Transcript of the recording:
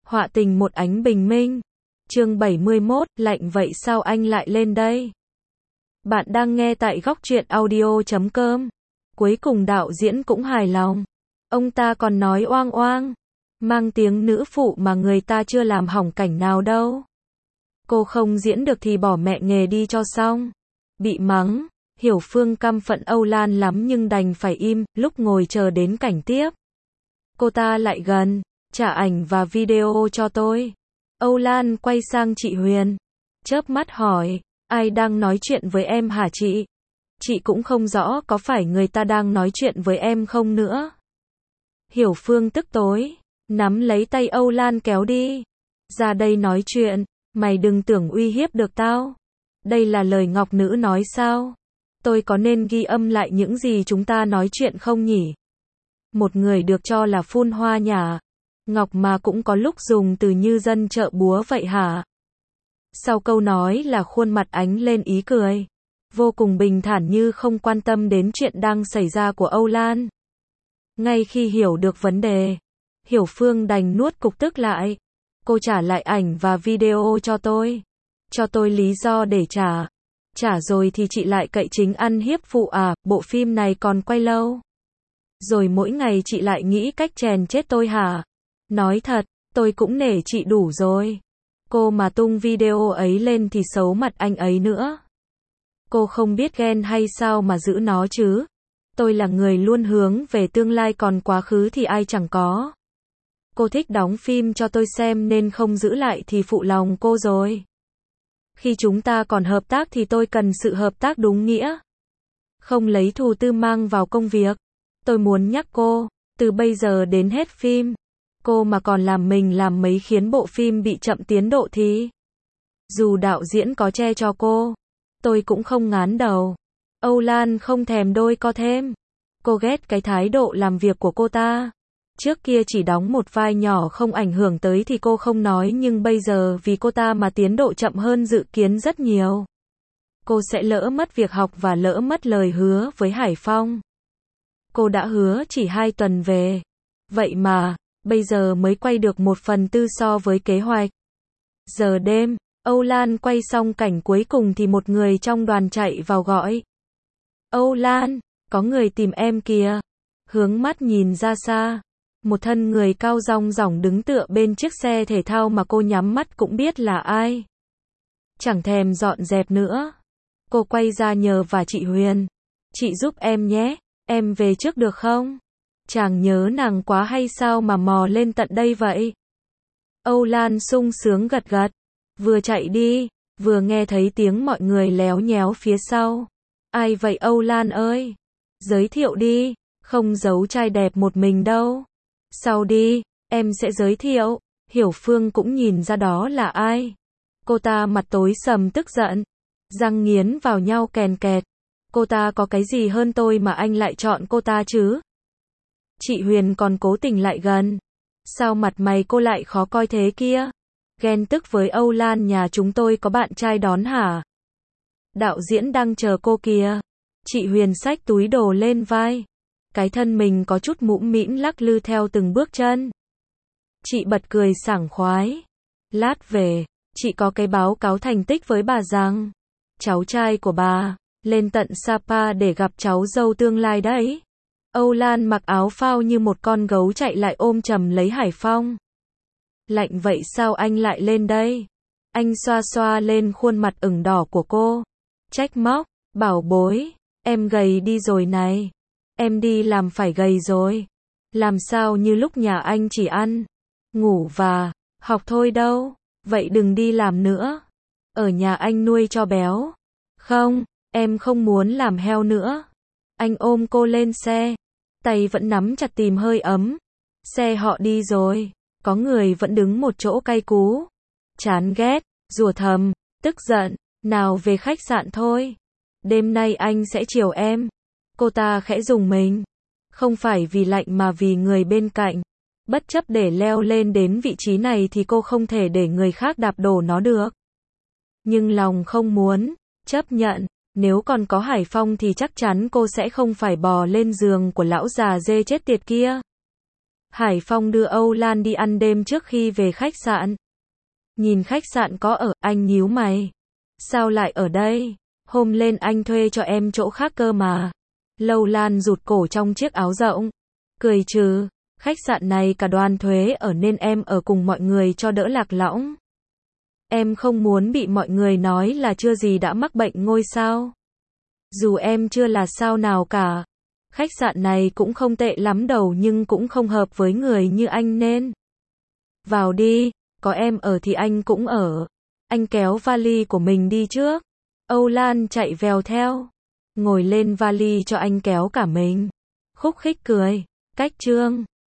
Họa tình một ánh bình minh. Chương 71, lạnh vậy sao anh lại lên đây? Bạn đang nghe tại góc truyện audio.com. Cuối cùng đạo diễn cũng hài lòng. Ông ta còn nói oang oang, mang tiếng nữ phụ mà người ta chưa làm hỏng cảnh nào đâu. Cô không diễn được thì bỏ mẹ nghề đi cho xong. Bị mắng, Hiểu Phương căm phận Âu Lan lắm nhưng đành phải im, lúc ngồi chờ đến cảnh tiếp. Cô ta lại gần, trả ảnh và video cho tôi. Âu Lan quay sang chị Huyền, chớp mắt hỏi, ai đang nói chuyện với em hả chị? Chị cũng không rõ có phải người ta đang nói chuyện với em không nữa. Hiểu Phương tức tối, nắm lấy tay Âu Lan kéo đi. Ra đây nói chuyện, mày đừng tưởng uy hiếp được tao. Đây là lời Ngọc Nữ nói sao? Tôi có nên ghi âm lại những gì chúng ta nói chuyện không nhỉ? Một người được cho là phun hoa nhả Ngọc mà cũng có lúc dùng từ như dân chợ búa vậy hả? Sau câu nói là khuôn mặt ánh lên ý cười, vô cùng bình thản như không quan tâm đến chuyện đang xảy ra của Âu Lan. Ngay khi hiểu được vấn đề, Hiểu Phương đành nuốt cục tức lại. Cô trả lại ảnh và video cho tôi. Cho tôi lý do để trả. Trả rồi thì chị lại cậy chính ăn hiếp phụ à, bộ phim này còn quay lâu. Rồi mỗi ngày chị lại nghĩ cách chèn chết tôi hả? Nói thật, tôi cũng nể chị đủ rồi. Cô mà tung video ấy lên thì xấu mặt anh ấy nữa. Cô không biết ghen hay sao mà giữ nó chứ? Tôi là người luôn hướng về tương lai còn quá khứ thì ai chẳng có. Cô thích đóng phim cho tôi xem nên không giữ lại thì phụ lòng cô rồi. Khi chúng ta còn hợp tác thì tôi cần sự hợp tác đúng nghĩa. Không lấy thù tư mang vào công việc. Tôi muốn nhắc cô, từ bây giờ đến hết phim, cô mà còn làm mình làm mấy khiến bộ phim bị chậm tiến độ thì dù đạo diễn có che cho cô, tôi cũng không ngán đầu. Âu Lan không thèm đôi co thêm. Cô ghét cái thái độ làm việc của cô ta. Trước kia chỉ đóng một vai nhỏ không ảnh hưởng tới thì cô không nói, nhưng bây giờ vì cô ta mà tiến độ chậm hơn dự kiến rất nhiều. Cô sẽ lỡ mất việc học và lỡ mất lời hứa với Hải Phong. Cô đã hứa chỉ 2 tuần về. Vậy mà, bây giờ mới quay được 1/4 so với kế hoạch. Giờ đêm, Âu Lan quay xong cảnh cuối cùng thì một người trong đoàn chạy vào gọi. Âu Lan, có người tìm em kìa. Hướng mắt nhìn ra xa. Một thân người cao rong ròng đứng tựa bên chiếc xe thể thao mà cô nhắm mắt cũng biết là ai. Chẳng thèm dọn dẹp nữa. Cô quay ra nhờ và chị Huyền. Chị giúp em nhé, em về trước được không? Chàng nhớ nàng quá hay sao mà mò lên tận đây vậy? Âu Lan sung sướng gật gật. Vừa chạy đi, vừa nghe thấy tiếng mọi người léo nhéo phía sau. Ai vậy Âu Lan ơi? Giới thiệu đi, không giấu trai đẹp một mình đâu. Sau đi, em sẽ giới thiệu. Hiểu Phương cũng nhìn ra đó là ai. Cô ta mặt tối sầm tức giận, răng nghiến vào nhau kèn kẹt. Cô ta có cái gì hơn tôi mà anh lại chọn cô ta chứ? Chị Huyền còn cố tình lại gần. Sao mặt mày cô lại khó coi thế kia? Ghen tức với Âu Lan nhà chúng tôi có bạn trai đón hả? Đạo diễn đang chờ cô kìa. Chị Huyền xách túi đồ lên vai. Cái thân mình có chút mũm mĩm lắc lư theo từng bước chân. Chị bật cười sảng khoái. Lát về, chị có cái báo cáo thành tích với bà rằng cháu trai của bà lên tận Sapa để gặp cháu dâu tương lai đấy. Âu Lan mặc áo phao như một con gấu chạy lại ôm chầm lấy Hải Phong. Lạnh vậy sao anh lại lên đây? Anh xoa xoa lên khuôn mặt ửng đỏ của cô. Trách móc, bảo bối, em gầy đi rồi này. Em đi làm phải gầy rồi. Làm sao như lúc nhà anh chỉ ăn, ngủ và học thôi đâu. Vậy đừng đi làm nữa. Ở nhà anh nuôi cho béo. Không, em không muốn làm heo nữa. Anh ôm cô lên xe. Tay vẫn nắm chặt tìm hơi ấm. Xe họ đi rồi. Có người vẫn đứng một chỗ cay cú. Chán ghét, rủa thầm, tức giận. Nào về khách sạn thôi. Đêm nay anh sẽ chiều em. Cô ta khẽ rùng mình. Không phải vì lạnh mà vì người bên cạnh. Bất chấp để leo lên đến vị trí này thì cô không thể để người khác đạp đổ nó được. Nhưng lòng không muốn chấp nhận. Nếu còn có Hải Phong thì chắc chắn cô sẽ không phải bò lên giường của lão già dê chết tiệt kia. Hải Phong đưa Âu Lan đi ăn đêm trước khi về khách sạn. Nhìn khách sạn có ở, anh nhíu mày. Sao lại ở đây? Hôm lên anh thuê cho em chỗ khác cơ mà. Lâu Lan rụt cổ trong chiếc áo rộng. Cười trừ, khách sạn này cả đoàn thuế ở nên em ở cùng mọi người cho đỡ lạc lõng. Em không muốn bị mọi người nói là chưa gì đã mắc bệnh ngôi sao. Dù em chưa là sao nào cả. Khách sạn này cũng không tệ lắm đâu nhưng cũng không hợp với người như anh nên. Vào đi, có em ở thì anh cũng ở. Anh kéo vali của mình đi trước. Âu Lan chạy vèo theo. Ngồi lên vali cho anh kéo cả mình. Khúc khích cười. Cách chương